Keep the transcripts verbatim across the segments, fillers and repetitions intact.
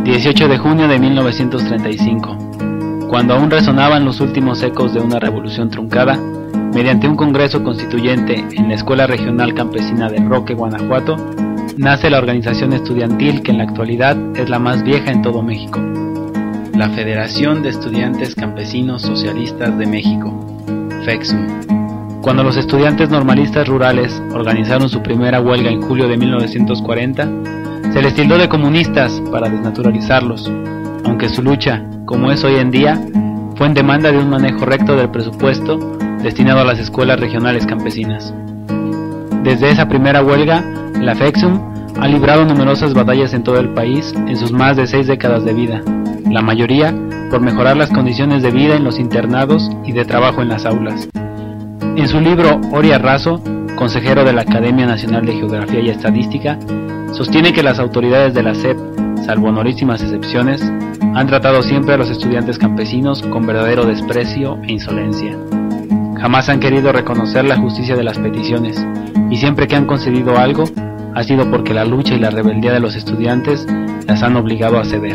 dieciocho de junio de mil novecientos treinta y cinco. Cuando aún resonaban los últimos ecos de una revolución truncada, mediante un congreso constituyente en la Escuela Regional Campesina de Roque, Guanajuato, nace la organización estudiantil que en la actualidad es la más vieja en todo México, la Federación de Estudiantes Campesinos Socialistas de México, FEXUM. Cuando los estudiantes normalistas rurales organizaron su primera huelga en julio de mil novecientos cuarenta, se les tildó de comunistas para desnaturalizarlos, aunque su lucha, como es hoy en día, fue en demanda de un manejo recto del presupuesto destinado a las escuelas regionales campesinas. Desde esa primera huelga, la FEXUM ha librado numerosas batallas en todo el país en sus más de seis décadas de vida, la mayoría por mejorar las condiciones de vida en los internados y de trabajo en las aulas. En su libro Oria Razo, consejero de la Academia Nacional de Geografía y Estadística, sostiene que las autoridades de la S E P, salvo honorísimas excepciones, han tratado siempre a los estudiantes campesinos con verdadero desprecio e insolencia. Jamás han querido reconocer la justicia de las peticiones, y siempre que han concedido algo, ha sido porque la lucha y la rebeldía de los estudiantes las han obligado a ceder.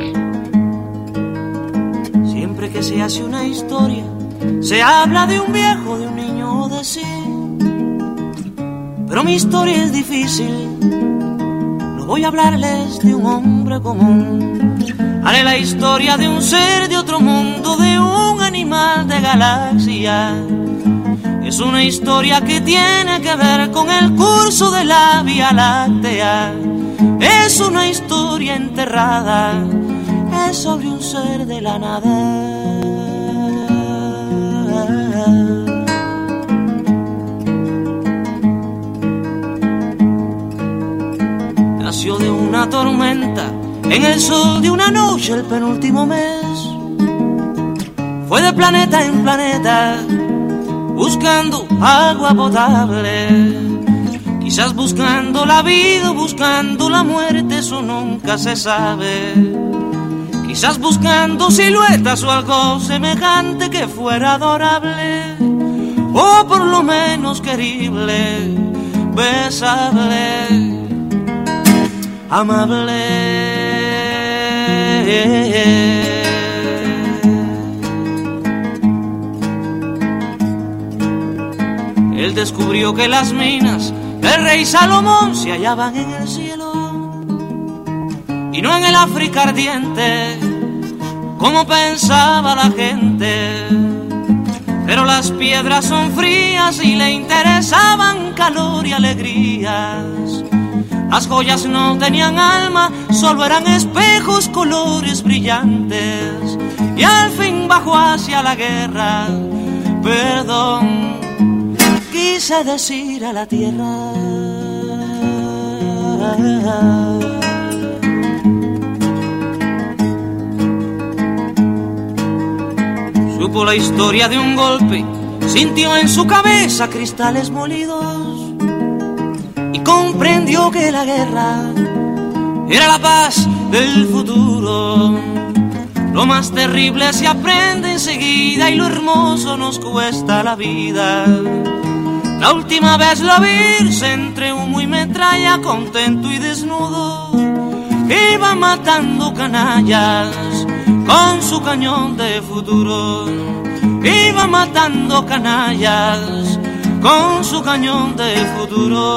Siempre que se hace una historia, se habla de un viejo, de un niño o de sí. Pero mi historia es difícil, no voy a hablarles de un hombre común. Haré la historia de un ser de otro mundo, de un animal de galaxia. Es una historia que tiene que ver con el curso de la Vía Láctea. Es una historia enterrada, es sobre un ser de la nada. Nació de una tormenta, en el sol de una noche el penúltimo mes. Fue de planeta en planeta, buscando agua potable. Quizás buscando la vida o buscando la muerte, eso nunca se sabe. Quizás buscando siluetas o algo semejante que fuera adorable, o por lo menos querible, besable, amable. Él descubrió que las minas del rey Salomón se hallaban en el cielo y no en el África ardiente, como pensaba la gente. Pero las piedras son frías y le interesaban calor y alegrías. Las joyas no tenían alma, solo eran espejos, colores brillantes. Y al fin bajó hacia la guerra, perdón, quise decir a la tierra. Supo la historia de un golpe, sintió en su cabeza cristales molidos y comprendió que la guerra era la paz del futuro. Lo más terrible se aprende enseguida y lo hermoso nos cuesta la vida. La última vez lo vi entre humo y metralla, contento y desnudo, iba matando canallas con su cañón de futuro. Iba matando canallas con su cañón de futuro.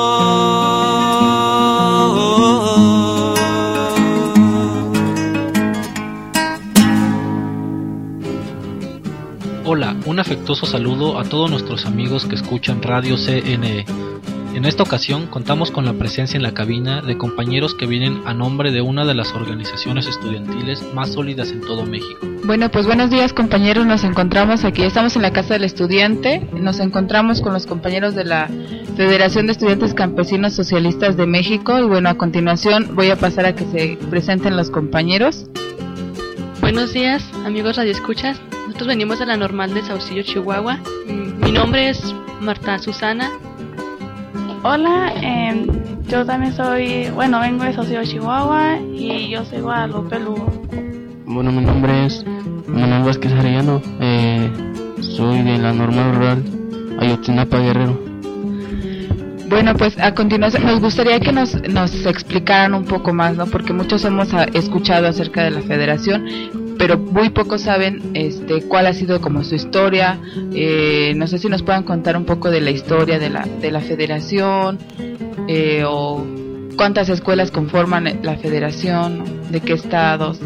Hola, un afectuoso saludo a todos nuestros amigos que escuchan Radio C N E. En esta ocasión contamos con la presencia en la cabina de compañeros que vienen a nombre de una de las organizaciones estudiantiles más sólidas en todo México. Bueno, pues buenos días compañeros, nos encontramos aquí, estamos en la Casa del Estudiante, nos encontramos con los compañeros de la Federación de Estudiantes Campesinos Socialistas de México y bueno, a continuación voy a pasar a que se presenten los compañeros. Buenos días, amigos radioescuchas, nosotros venimos de la Normal de Saucillo, Chihuahua. Mi nombre es Marta Susana. Hola, eh, yo también soy, bueno, vengo de Saucillo, Chihuahua y yo soy Guadalupe Lugo. Bueno, mi nombre es Manuel Vázquez Arellano, eh, soy de la Normal Rural Ayotzinapa, Guerrero. Bueno, pues a continuación nos gustaría que nos, nos explicaran un poco más, ¿no? Porque muchos hemos a, escuchado acerca de la federación, pero muy pocos saben este cuál ha sido como su historia. Eh, no sé si nos puedan contar un poco de la historia de la de la federación, eh, o cuántas escuelas conforman la federación, de qué estados.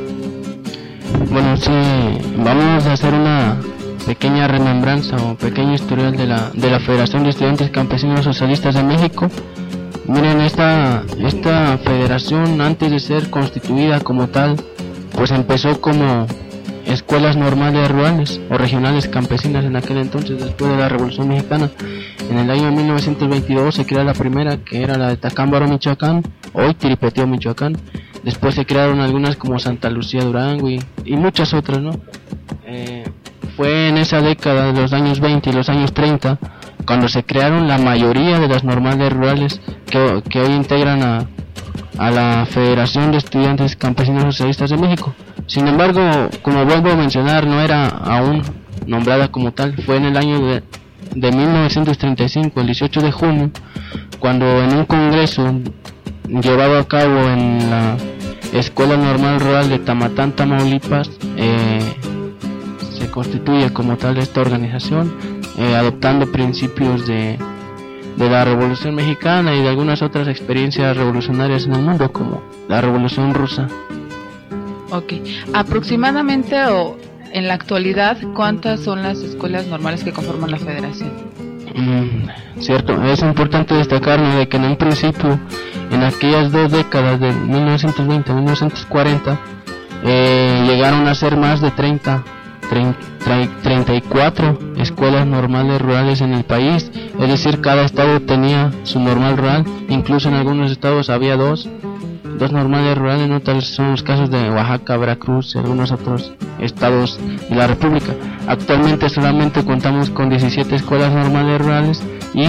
Bueno, sí, vamos a hacer una pequeña remembranza o pequeño historial de la de la Federación de Estudiantes Campesinos Socialistas de México. Miren, esta esta federación, antes de ser constituida como tal, pues empezó como escuelas normales rurales o regionales campesinas en aquel entonces, después de la Revolución Mexicana. En el año mil novecientos veintidós se creó la primera, que era la de Tacámbaro, Michoacán, hoy Tiripeteo, Michoacán. Después se crearon algunas como Santa Lucía, Durango y, y muchas otras, ¿no? Eh, fue en esa década de los años veinte y los años treinta cuando se crearon la mayoría de las normales rurales que, que hoy integran a, a la Federación de Estudiantes Campesinos Socialistas de México. Sin embargo, como vuelvo a mencionar, no era aún nombrada como tal. Fue en el año de, de mil novecientos treinta y cinco, el dieciocho de junio, cuando en un congreso llevado a cabo en la Escuela Normal Rural de Tamatán, Tamaulipas, eh, se constituye como tal esta organización, eh, adoptando principios de, de la Revolución Mexicana y de algunas otras experiencias revolucionarias en el mundo, como la Revolución Rusa. Ok, aproximadamente o en la actualidad, ¿cuántas son las escuelas normales que conforman la federación? Mm, cierto, es importante destacar, ¿no?, de que en un principio, en aquellas dos décadas de mil novecientos veinte a mil novecientos cuarenta, eh, llegaron a ser más de treinta, treinta y cuatro escuelas normales rurales en el país. Es decir, cada estado tenía su normal rural, incluso en algunos estados había dos dos normales rurales, no tal son los casos de Oaxaca, Veracruz y algunos otros estados de la República. Actualmente solamente contamos con diecisiete escuelas normales rurales y,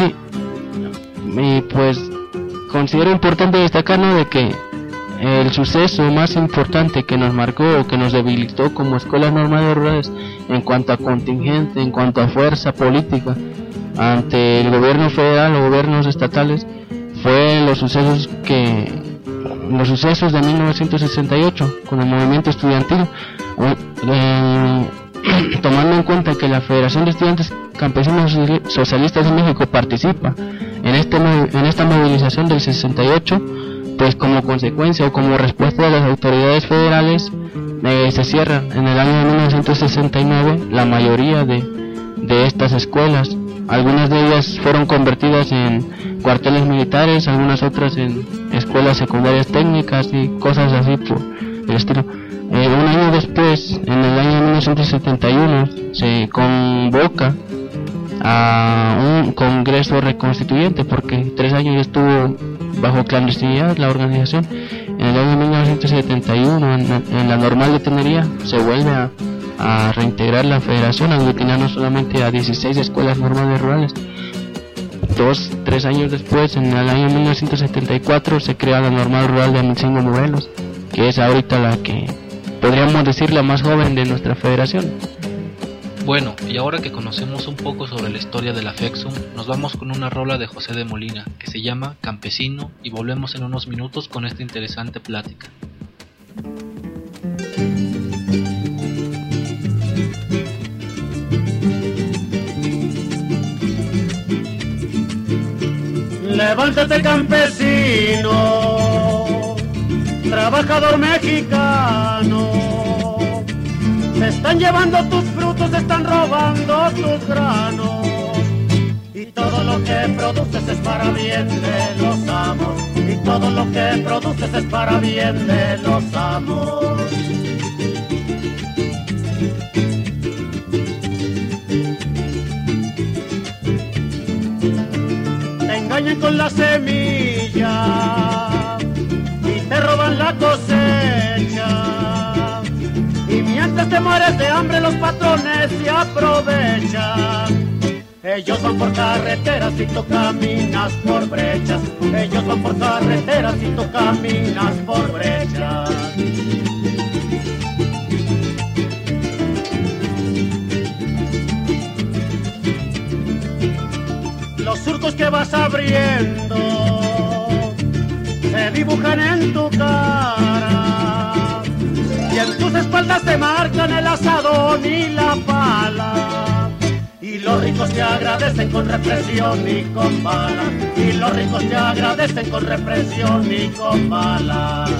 y pues considero importante destacar, ¿no?, de que el suceso más importante que nos marcó o que nos debilitó como escuelas normales rurales en cuanto a contingente, en cuanto a fuerza política ante el gobierno federal o gobiernos estatales, fue los sucesos que los sucesos de mil novecientos sesenta y ocho con el movimiento estudiantil, eh, tomando en cuenta que la Federación de Estudiantes Campesinos Socialistas de México participa en este en esta movilización del sesenta y ocho, pues como consecuencia o como respuesta de las autoridades federales, eh, se cierran en el año de mil novecientos sesenta y nueve la mayoría de, de estas escuelas. Algunas de ellas fueron convertidas en cuarteles militares, algunas otras en escuelas secundarias técnicas y cosas así por el estilo. Eh, un año después, en el año mil novecientos setenta y uno, se convoca a un congreso reconstituyente, porque tres años estuvo bajo clandestinidad la organización. En el año mil novecientos setenta y uno, en, en la normal de Tenería, se vuelve a a reintegrar la federación, aglutinando solamente a dieciséis escuelas normales rurales. Dos, tres años después, en el año mil novecientos setenta y cuatro, se crea la normal rural de Amicingo, Morelos, que es ahorita la que podríamos decir la más joven de nuestra federación. Bueno, y ahora que conocemos un poco sobre la historia de la FEXUM, nos vamos con una rola de José de Molina, que se llama Campesino, y volvemos en unos minutos con esta interesante plática. Levántate, campesino, trabajador mexicano. Se están llevando tus frutos, se están robando tus granos. Y todo lo que produces es para bien de los amos. Y todo lo que produces es para bien de los amos. Con la semilla y te roban la cosecha, y mientras te mueres de hambre los patrones se aprovechan. Ellos van por carreteras y tú caminas por brechas. Ellos van por carreteras y tú caminas por brechas. Los surcos que vas a abrir sufriendo se dibujan en tu cara y en tus espaldas te marcan el asadón y la pala. Y los ricos te agradecen con represión y con balas. Y los ricos te agradecen con represión y con balas.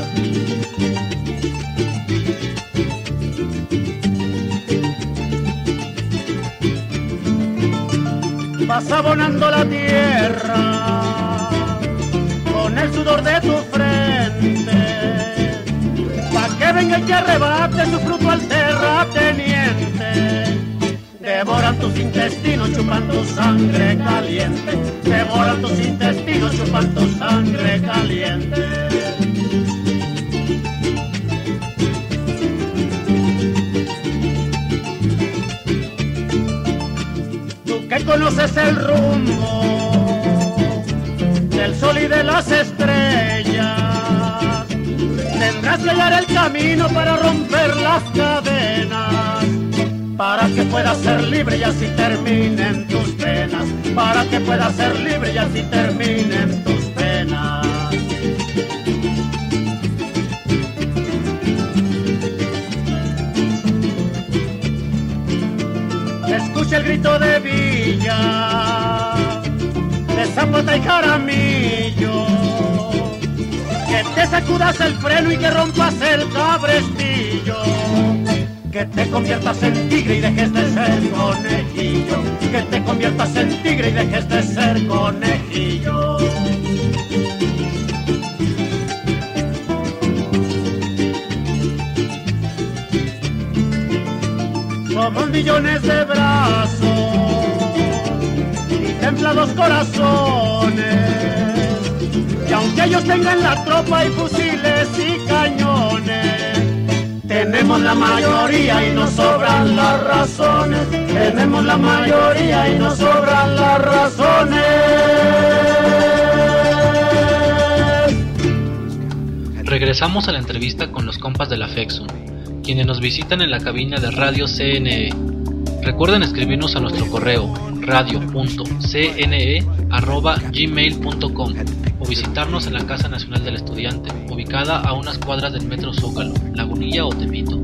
Vas abonando la tierra con el sudor de tu frente, pa' que venga y te arrebate su fruto al terrateniente. Devoran tus intestinos, chupan tu sangre caliente. Devoran tus intestinos, chupan tu sangre caliente. Que conoces el rumbo del sol y de las estrellas, tendrás que hallar el camino para romper las cadenas, para que puedas ser libre y así terminen tus penas, para que puedas ser libre y así terminen tus penas. Escucha el grito de Villa, de Zapata y Jaramillo, que te sacudas el freno y que rompas el cabrestillo, que te conviertas en tigre y dejes de ser conejillo, que te conviertas en tigre y dejes de ser conejillo. Somos millones de brazos y templados corazones, y aunque ellos tengan la tropa y fusiles y cañones, tenemos la mayoría y nos sobran las razones, tenemos la mayoría y nos sobran las razones. Regresamos a la entrevista con los compas de la FEXUM, quienes nos visitan en la cabina de Radio C N E. Recuerden escribirnos a nuestro correo radio punto c n e arroba gmail punto com o visitarnos en la Casa Nacional del Estudiante, ubicada a unas cuadras del Metro Zócalo, Lagunilla o Tepito.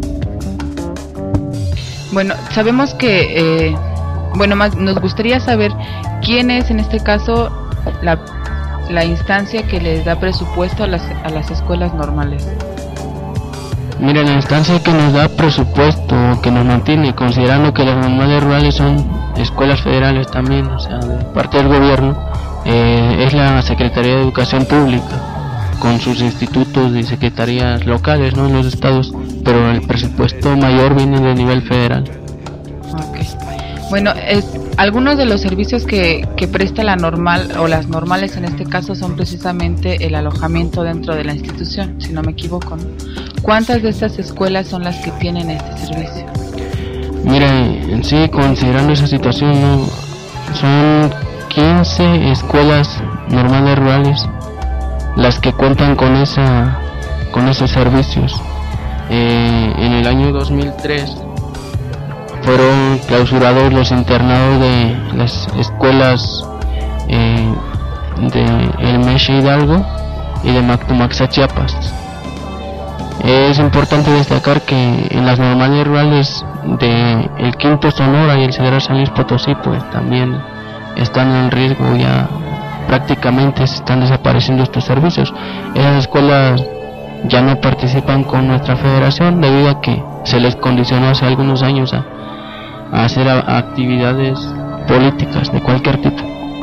Bueno, sabemos que, eh, bueno, más nos gustaría saber quién es en este caso la, la instancia que les da presupuesto a las, a las escuelas normales. Mira, la instancia que nos da presupuesto, que nos mantiene, considerando que las normales rurales son escuelas federales también, o sea, de parte del gobierno, eh, es la Secretaría de Educación Pública, con sus institutos y secretarías locales, ¿no?, en los estados, pero el presupuesto mayor viene de nivel federal. Okay. Bueno, es, algunos de los servicios que, que presta la normal, o las normales en este caso, son precisamente el alojamiento dentro de la institución, si no me equivoco, ¿no? ¿Cuántas de estas escuelas son las que tienen este servicio? Mira, en sí, considerando esa situación, ¿no?, son quince escuelas normales rurales las que cuentan con esa con esos servicios. Eh, en el año dos mil tres fueron clausurados los internados de las escuelas eh, de El Meche Hidalgo y de Mactumaxa, Chiapas. Es importante destacar que en las normales rurales de el Quinto Sonora y el Cedral San Luis Potosí, pues también están en riesgo, ya prácticamente se están desapareciendo estos servicios. Esas escuelas ya no participan con nuestra federación debido a que se les condicionó hace algunos años a, a hacer a, actividades políticas de cualquier tipo.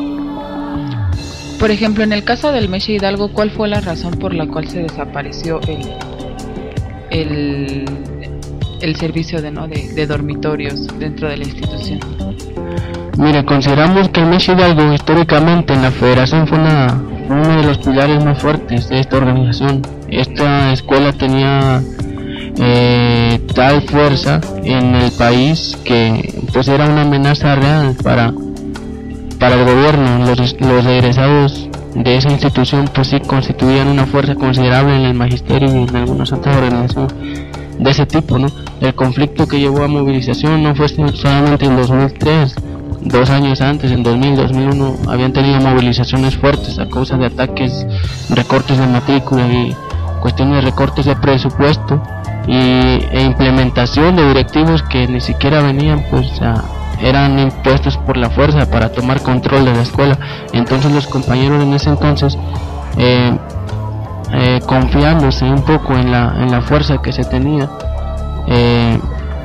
Por ejemplo, en el caso del Meche Hidalgo, ¿cuál fue la razón por la cual se desapareció el el, el servicio de, ¿no? de, de dormitorios dentro de la institución? Mira, consideramos que el Meche Hidalgo históricamente en la federación fue una, uno de los pilares más fuertes de esta organización. Esta escuela tenía eh, tal fuerza en el país que pues era una amenaza real para, para el gobierno. Los, los egresados de esa institución pues sí constituían una fuerza considerable en el magisterio y en algunas otras organizaciones de ese tipo, ¿no? El conflicto que llevó a movilización no fue solamente en dos mil tres, dos años antes, en dos mil, dos mil uno, habían tenido movilizaciones fuertes a causa de ataques, recortes de matrícula y cuestiones de recortes de presupuesto y, e implementación de directivos que ni siquiera venían, pues a, eran impuestos por la fuerza para tomar control de la escuela. Entonces los compañeros en ese entonces, eh, eh, confiándose un poco en la, en la fuerza que se tenía, eh,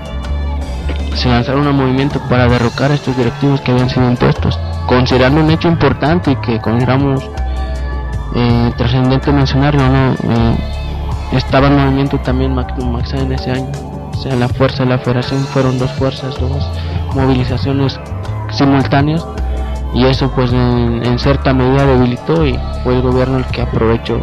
se lanzaron a un movimiento para derrocar a estos directivos que habían sido impuestos, considerando un hecho importante y que consideramos eh, trascendente mencionarlo, ¿no? Eh, estaba el movimiento también Magnum Maxa en ese año, o sea, la fuerza de la federación fueron dos fuerzas, dos movilizaciones simultáneas, y eso pues en, en cierta medida debilitó, y fue el gobierno el que aprovechó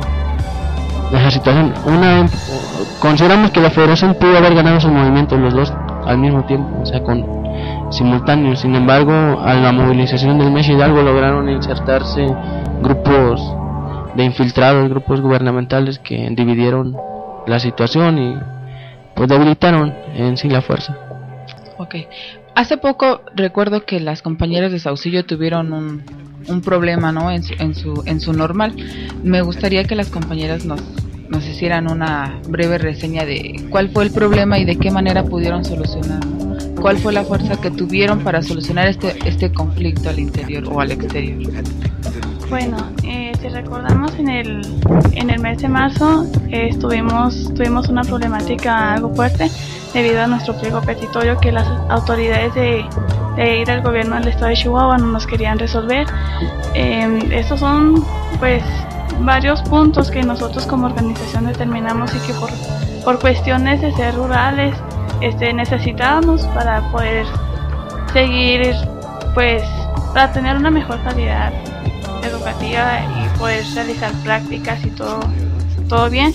esa situación. Una, consideramos que la federación pudo haber ganado esos movimientos los dos al mismo tiempo, o sea, con simultáneos. Sin embargo, a la movilización del Mex Hidalgo lograron insertarse grupos de infiltrados, grupos gubernamentales que dividieron la situación y pues debilitaron en sí la fuerza. Ok. Hace poco recuerdo que las compañeras de Saucillo tuvieron un, un problema, ¿no? En su, en su en su normal. Me gustaría que las compañeras nos nos hicieran una breve reseña de cuál fue el problema y de qué manera pudieron solucionarlo. ¿Cuál fue la fuerza que tuvieron para solucionar este este conflicto al interior o al exterior? Bueno, eh, si recordamos en el en el mes de marzo eh, estuvimos tuvimos una problemática algo fuerte debido a nuestro pliego petitorio que las autoridades de, de ir al gobierno del estado de Chihuahua no nos querían resolver. Eh, estos son pues varios puntos que nosotros como organización determinamos y que por, por cuestiones de ser rurales este, necesitábamos para poder seguir, pues para tener una mejor calidad educativa y poder realizar prácticas y todo todo bien.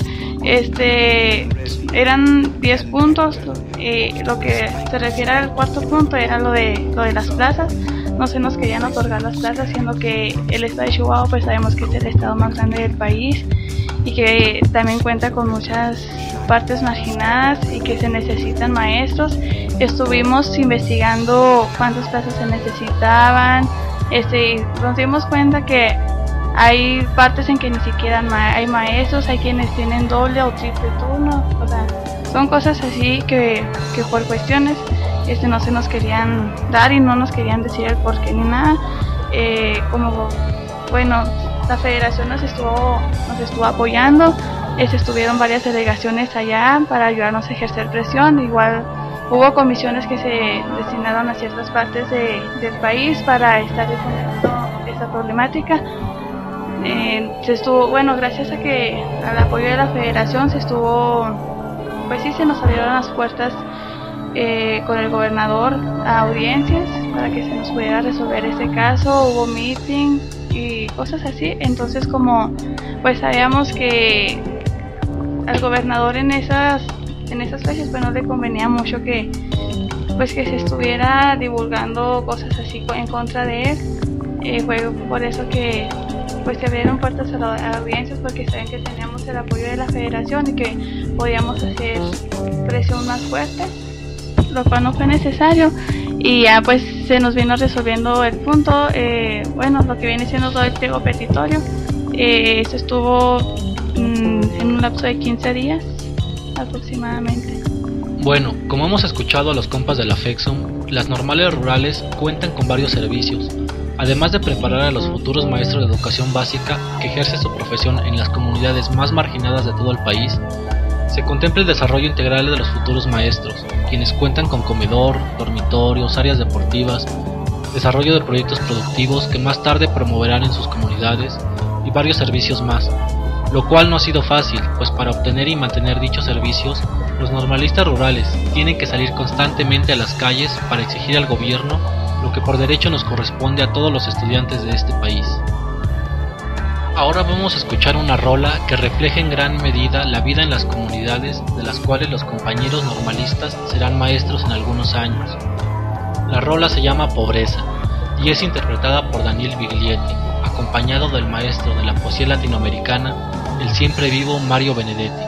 Este eran diez puntos, eh, lo que se refiere al cuarto punto era lo de lo de las plazas. No se nos querían otorgar las plazas, siendo que el estado de Chihuahua pues sabemos que es el estado más grande del país y que también cuenta con muchas partes marginadas y que se necesitan maestros. Estuvimos investigando cuántas plazas se necesitaban, este, y nos dimos cuenta que hay partes en que ni siquiera ma hay maestros, hay quienes tienen doble o triple turno, o sea, son cosas así que, que por cuestiones este, no se nos querían dar y no nos querían decir el por qué ni nada. Eh, como, bueno, la federación nos estuvo, nos estuvo apoyando, este, estuvieron varias delegaciones allá para ayudarnos a ejercer presión, igual hubo comisiones que se destinaron a ciertas partes de, del país para estar difundiendo esta problemática. Eh, se estuvo, bueno, gracias a que al apoyo de la federación se estuvo, pues sí, se nos abrieron las puertas eh, con el gobernador a audiencias para que se nos pudiera resolver este caso, hubo meeting y cosas así. Entonces, como pues sabíamos que al gobernador en esas en esas fechas pues no le convenía mucho que pues que se estuviera divulgando cosas así en contra de él, eh, fue por eso que pues se abrieron puertas a las audiencias, porque saben que teníamos el apoyo de la federación y que podíamos hacer presión más fuerte, lo cual no fue necesario, y ya pues se nos vino resolviendo el punto. Eh, bueno, lo que viene siendo todo el pliego petitorio, eh, eso estuvo mm, en un lapso de quince días aproximadamente. Bueno, como hemos escuchado a los compas de la FEXUM, las normales rurales cuentan con varios servicios. Además de preparar a los futuros maestros de educación básica que ejercen su profesión en las comunidades más marginadas de todo el país, se contempla el desarrollo integral de los futuros maestros, quienes cuentan con comedor, dormitorios, áreas deportivas, desarrollo de proyectos productivos que más tarde promoverán en sus comunidades y varios servicios más, lo cual no ha sido fácil, pues para obtener y mantener dichos servicios, los normalistas rurales tienen que salir constantemente a las calles para exigir al gobierno lo que por derecho nos corresponde a todos los estudiantes de este país. Ahora vamos a escuchar una rola que refleja en gran medida la vida en las comunidades de las cuales los compañeros normalistas serán maestros en algunos años. La rola se llama Pobreza y es interpretada por Daniel Biglietti, acompañado del maestro de la poesía latinoamericana, el siempre vivo Mario Benedetti.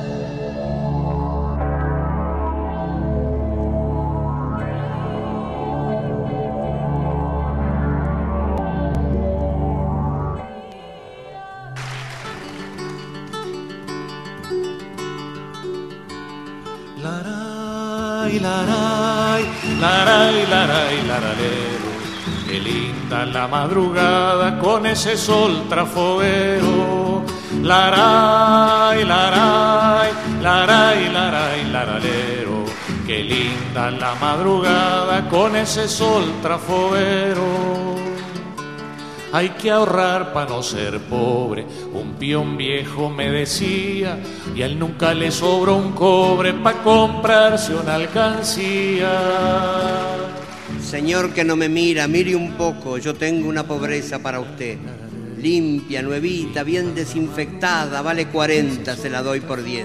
Laray, laray, laray, laray, laralero. Qué linda la madrugada con ese sol trafoguero. Laray, laray, laray, laray, laralero. Qué linda la madrugada con ese sol trafoguero. Hay que ahorrar para no ser pobre, un peón viejo me decía, y a él nunca le sobró un cobre para comprarse una alcancía. Señor que no me mira, mire un poco, yo tengo una pobreza para usted. Limpia, nuevita, bien desinfectada, vale cuarenta, se la doy por diez.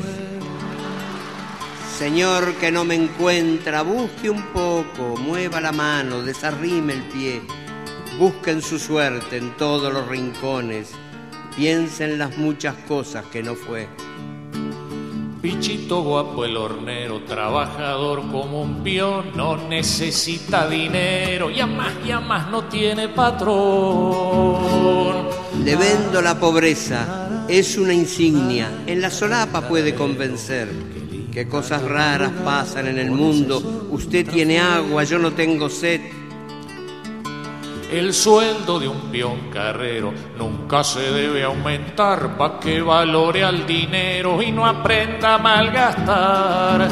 Señor que no me encuentra, busque un poco, mueva la mano, desarrime el pie. Busquen su suerte en todos los rincones, piensen las muchas cosas que no fue. Pichito guapo el hornero, trabajador como un peón, no necesita dinero y a más y a más no tiene patrón. Le vendo la pobreza, es una insignia, en la solapa puede convencer. Qué cosas raras pasan en el mundo, usted tiene agua, yo no tengo sed. El sueldo de un peón carrero nunca se debe aumentar pa' que valore al dinero y no aprenda a malgastar.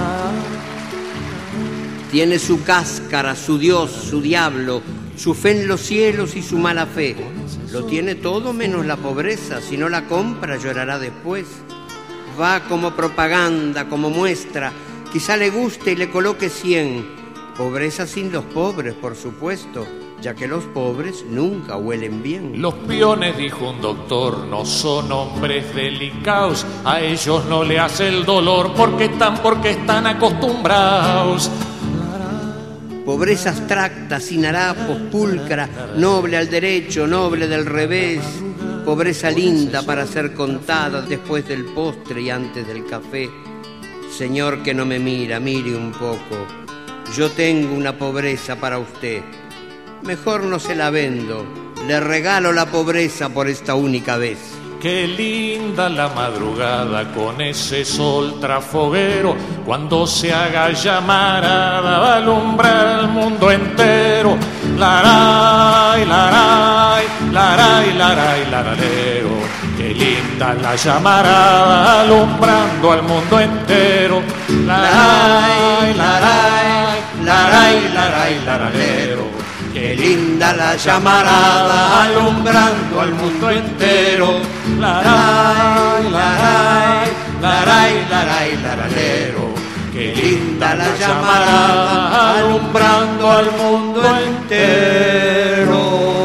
Tiene su cáscara, su Dios, su diablo, su fe en los cielos y su mala fe. Lo tiene todo menos la pobreza, si no la compra llorará después. Va como propaganda, como muestra, quizá le guste y le coloque cien. Pobreza sin los pobres, por supuesto, ya que los pobres nunca huelen bien. Los peones, dijo un doctor, no son hombres delicados, a ellos no le hace el dolor porque están, porque están acostumbrados. Pobreza abstracta, sin harapos, pulcra, noble al derecho, noble del revés. Pobreza linda para ser contada después del postre y antes del café. Señor que no me mira, mire un poco. Yo tengo una pobreza para usted. Mejor no se la vendo, le regalo la pobreza por esta única vez. Qué linda la madrugada con ese sol trafoguero, cuando se haga llamarada va a alumbrar al mundo entero. Laray, laray, laray, laray, laralero. Qué linda la llamarada alumbrando al mundo entero. Laray, laray, laray, laray, laralero. Qué linda la llamarada alumbrando al mundo entero. Laray, laray, laray, laray, laralero. Qué linda la llamarada alumbrando al mundo entero.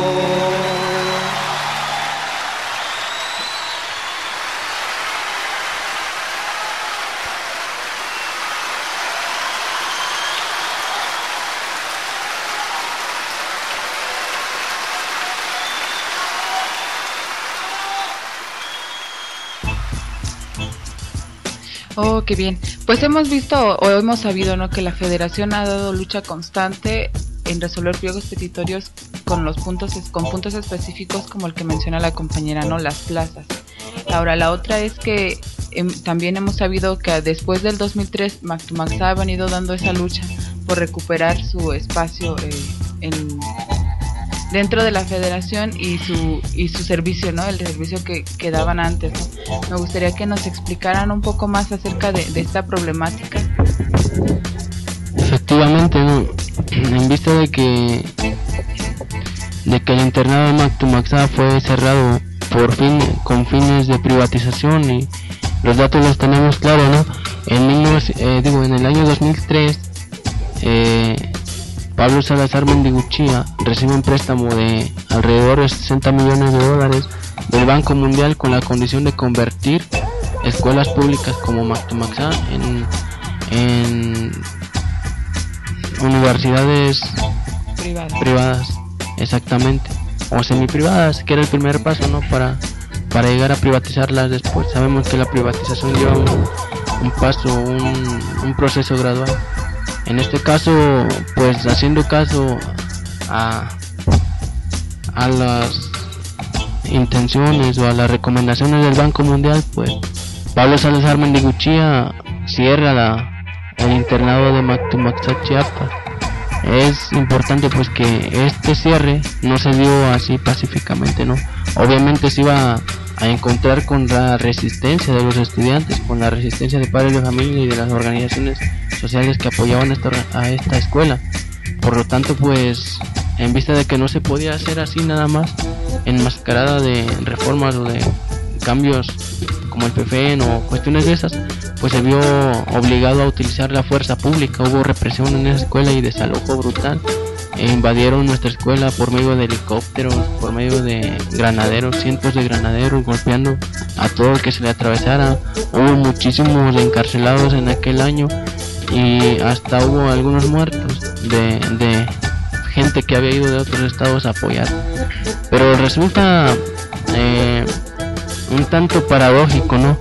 Oh, qué bien. Pues hemos visto o hemos sabido, ¿no?, que la Federación ha dado lucha constante en resolver pliegos petitorios con los puntos con puntos específicos como el que menciona la compañera, ¿no?, las plazas. Ahora, la otra es que eh, también hemos sabido que después del dos mil tres Mactumaxá ha venido dando esa lucha por recuperar su espacio eh, en dentro de la federación y su y su servicio, ¿no?, el servicio que, que daban antes, ¿no? Me gustaría que nos explicaran un poco más acerca de, de esta problemática. Efectivamente, ¿no?, en vista de que de que el internado de Mactumaxá fue cerrado por fin con fines de privatización, y los datos los tenemos claros, ¿no? En mil novecientos, eh, digo en el año dos mil tres eh, Pablo Salazar Mendiguchía recibe un préstamo de alrededor de sesenta millones de dólares del Banco Mundial con la condición de convertir escuelas públicas como Mactumaxá en, en universidades privadas. privadas, exactamente, o semiprivadas, que era el primer paso, ¿no?, para, para llegar a privatizarlas después. Sabemos que la privatización lleva un, un paso, un, un proceso gradual. En este caso, pues haciendo caso a, a las intenciones o a las recomendaciones del Banco Mundial, pues Pablo Salazar Mendiguchía cierra la, el internado de Mactumaxá, Chiapas. Es importante pues que este cierre no se dio así pacíficamente, ¿no? Obviamente se iba a, a encontrar con la resistencia de los estudiantes, con la resistencia de padres de familia y de las organizaciones sociales que apoyaban esta, a esta escuela. Por lo tanto, pues en vista de que no se podía hacer así nada más, enmascarada de reformas o de cambios como el P F E N o cuestiones de esas, pues se vio obligado a utilizar la fuerza pública. Hubo represión en esa escuela y desalojo brutal. E invadieron nuestra escuela por medio de helicópteros, por medio de granaderos, cientos de granaderos golpeando a todo el que se le atravesara. Hubo muchísimos encarcelados en aquel año y hasta hubo algunos muertos de, de gente que había ido de otros estados a apoyar. Pero resulta eh, un tanto paradójico, ¿no?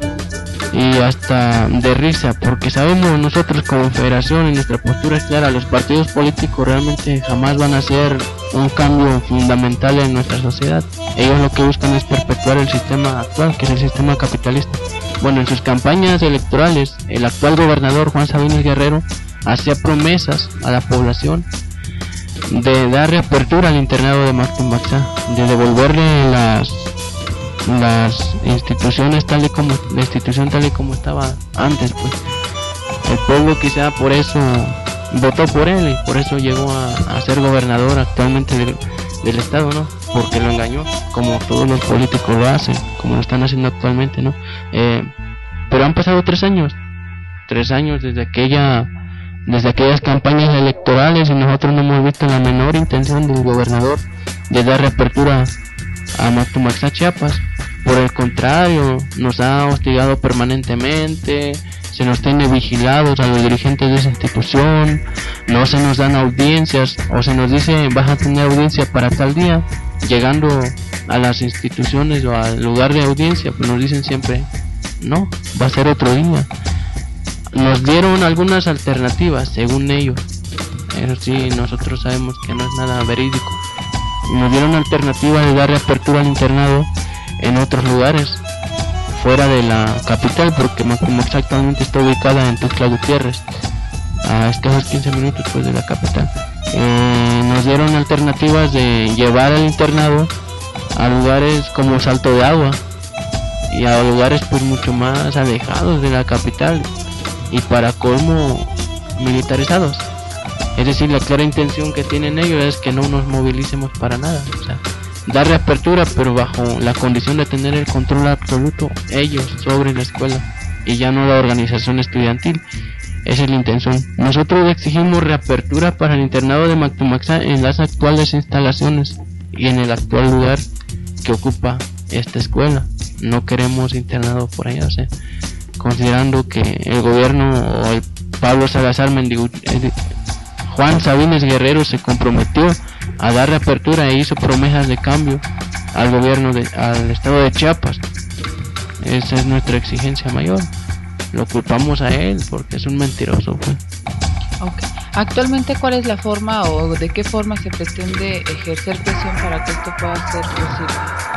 Y hasta de risa, porque sabemos nosotros como federación y nuestra postura es clara: los partidos políticos realmente jamás van a hacer un cambio fundamental en nuestra sociedad. Ellos lo que buscan es perpetuar el sistema actual, que es el sistema capitalista. Bueno, en sus campañas electorales, el actual gobernador Juan Sabines Guerrero hacía promesas a la población de dar reapertura al internado de Mactumaxá, de devolverle las las instituciones tal y como la institución tal y como estaba antes. Pues el pueblo quizá por eso votó por él y por eso llegó a, a ser gobernador actualmente del, del estado, ¿no? Porque lo engañó, como todos los políticos lo hacen, como lo están haciendo actualmente, ¿no? Eh, pero han pasado tres años, tres años desde aquella, desde aquellas campañas electorales y nosotros no hemos visto la menor intención del gobernador de dar reapertura a Mactumaxá, Chiapas. Por el contrario, nos ha hostigado permanentemente, se nos tiene vigilados a los dirigentes de esa institución, no se nos dan audiencias, o se nos dice vas a tener audiencia para tal día. Llegando a las instituciones o al lugar de audiencia, pues nos dicen siempre no, va a ser otro día. Nos dieron algunas alternativas según ellos, eso sí, nosotros sabemos que no es nada verídico. Nos dieron alternativas de dar reapertura al internado en otros lugares fuera de la capital, porque Mactumaxá actualmente está ubicada en Tuxtla Gutiérrez, a escasos quince minutos pues de la capital. Eh, nos dieron alternativas de llevar el internado a lugares como Salto de Agua y a lugares pues mucho más alejados de la capital y para colmo militarizados. Es decir, la clara intención que tienen ellos es que no nos movilicemos para nada, o sea, dar reapertura pero bajo la condición de tener el control absoluto ellos sobre la escuela y ya no la organización estudiantil. Esa es la intención. Nosotros exigimos reapertura para el internado de Mactumaxá en las actuales instalaciones y en el actual lugar que ocupa esta escuela. No queremos internado por allá, o sea, considerando que el gobierno o el Pablo Salazar Mendigu, eh, Juan Sabines Guerrero se comprometió a dar reapertura e hizo promesas de cambio al gobierno de, al estado de Chiapas. Esa es nuestra exigencia mayor. Lo culpamos a él porque es un mentiroso, pues. Okay. Actualmente, ¿cuál es la forma o de qué forma se pretende ejercer presión para que esto pueda ser posible?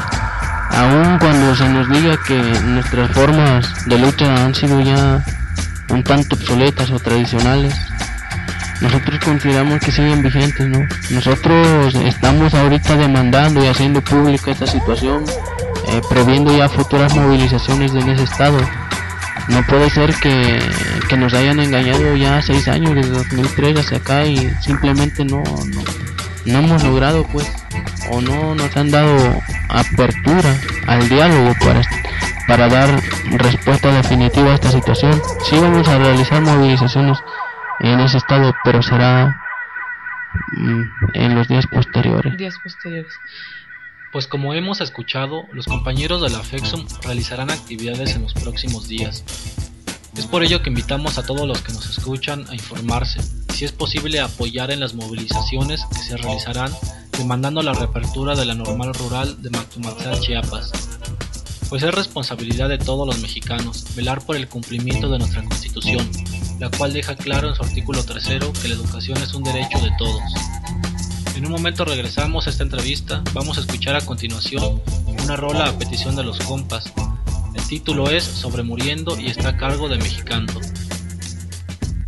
Aún cuando se nos diga que nuestras formas de lucha han sido ya un tanto obsoletas o tradicionales, nosotros consideramos que siguen vigentes, ¿no? Nosotros estamos ahorita demandando y haciendo pública esta situación, eh, previendo ya futuras movilizaciones en ese estado. No puede ser que, que nos hayan engañado ya seis años, desde dos mil tres hacia acá, y simplemente no, no, no hemos logrado, pues, o no nos han dado apertura al diálogo para, para dar respuesta definitiva a esta situación. Sí vamos a realizar movilizaciones en ese estado, pero será mm, en los días posteriores. Días posteriores. Pues como hemos escuchado, los compañeros de la FEXUM realizarán actividades en los próximos días. Es por ello que invitamos a todos los que nos escuchan a informarse y, si es posible, a apoyar en las movilizaciones que se realizarán demandando la reapertura de la normal rural de Mactumaxá, Chiapas. Pues es responsabilidad de todos los mexicanos velar por el cumplimiento de nuestra Constitución, la cual deja claro en su artículo tercero que la educación es un derecho de todos. En un momento regresamos a esta entrevista. Vamos a escuchar a continuación una rola a petición de los compas. El título es Sobre Muriendo y está a cargo de Mexicanto.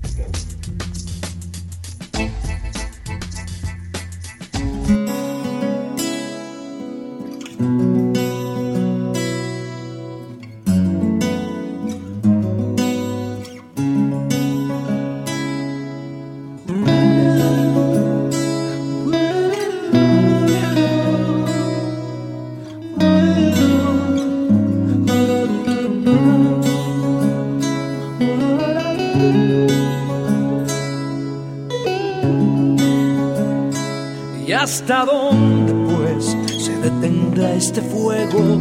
hasta dónde pues se detendrá este fuego?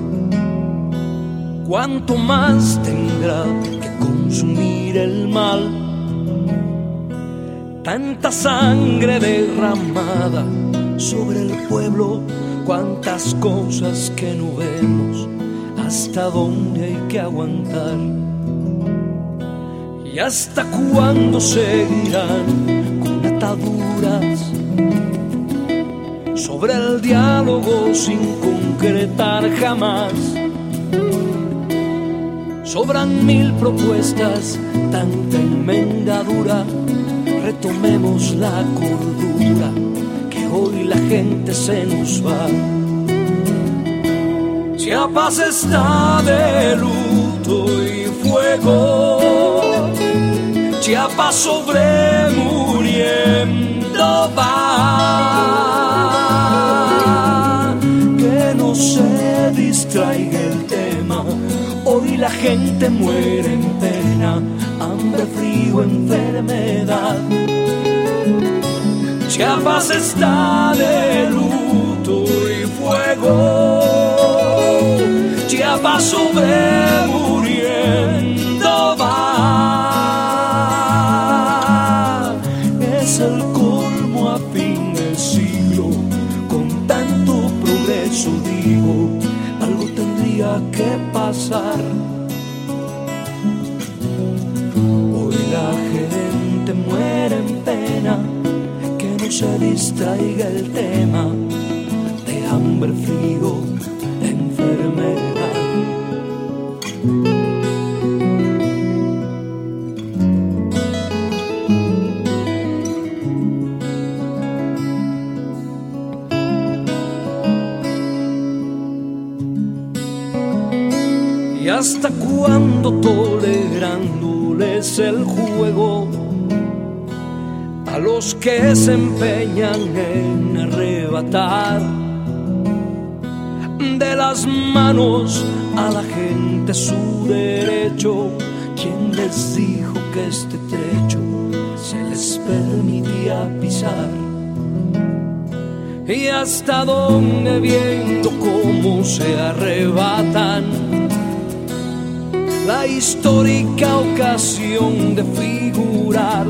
¿Cuánto más tendrá que consumir el mal? Tanta sangre derramada sobre el pueblo, cuántas cosas que no vemos, hasta dónde hay que aguantar. ¿Y hasta cuándo seguirán con ataduras sobre el diálogo sin concretar jamás? Sobran mil propuestas, tanta enmendadura. Retomemos la cordura, que hoy la gente se nos va. Chiapas está de luto y fuego, Chiapas sobre muriendo va. Que no se distraiga el tema, hoy la gente muere en pena, hambre, frío, enfermedad. Chiapas está de luto y fuego, Chiapas sobre muriendo va. Es el colmo a fin del siglo, con tanto progreso digo, algo tendría que pasar. Hoy la gente muere en pena, que no se distraiga el tema de hambre, frío, enfermedad. ¿Y hasta cuándo tolerándoles el juego a los que se empeñan en arrebatar de las manos a la gente su derecho? ¿Quién les dijo que este trecho se les permitía pisar? ¿Y hasta dónde, viendo cómo se arrebatan la histórica ocasión de figurar?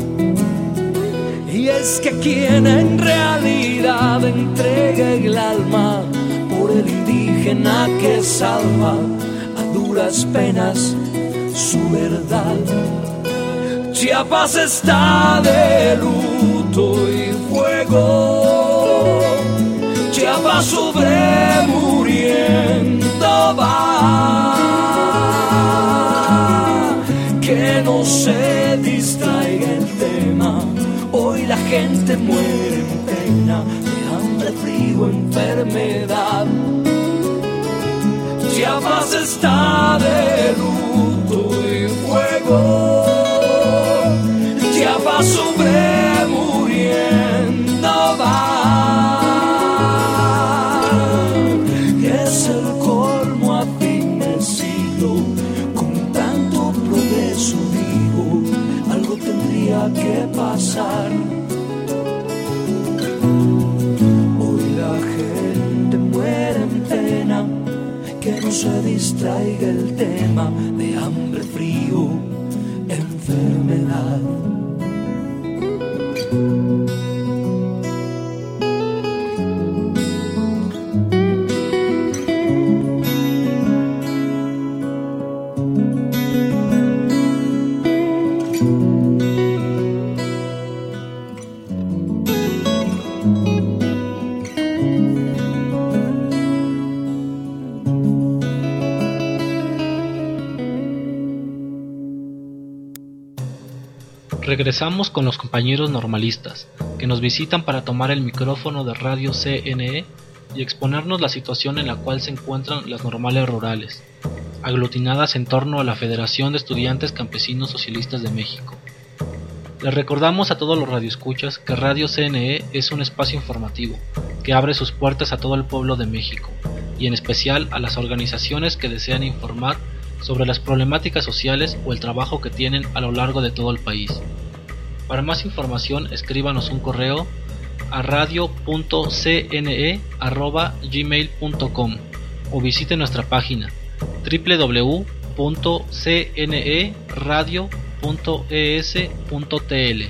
Y es que quien en realidad entrega el alma por el indígena que salva a duras penas su verdad. Chiapas está de luto y fuego, Chiapas sobre muriendo va. Que no se distraiga el tema, hoy la gente muere en pena de hambre, frío, enfermedad. Chiapas está de luto y fuego, Chiapas sobre muriendo va. Es el colmo a fin del siglo, con tanto progreso digo, algo tendría que pasar. Hoy la gente muere en pena, que no se distraiga el tema de hambre, frío, enfermedad. Regresamos con los compañeros normalistas, que nos visitan para tomar el micrófono de Radio C N E y exponernos la situación en la cual se encuentran las normales rurales, aglutinadas en torno a la Federación de Estudiantes Campesinos Socialistas de México. Les recordamos a todos los radioescuchas que Radio C N E es un espacio informativo que abre sus puertas a todo el pueblo de México, y en especial a las organizaciones que desean informar sobre las problemáticas sociales o el trabajo que tienen a lo largo de todo el país. Para más información, escríbanos un correo a radio punto c n e arroba gmail punto com o visite nuestra página doble u doble u doble u punto c n e radio punto e s punto t l.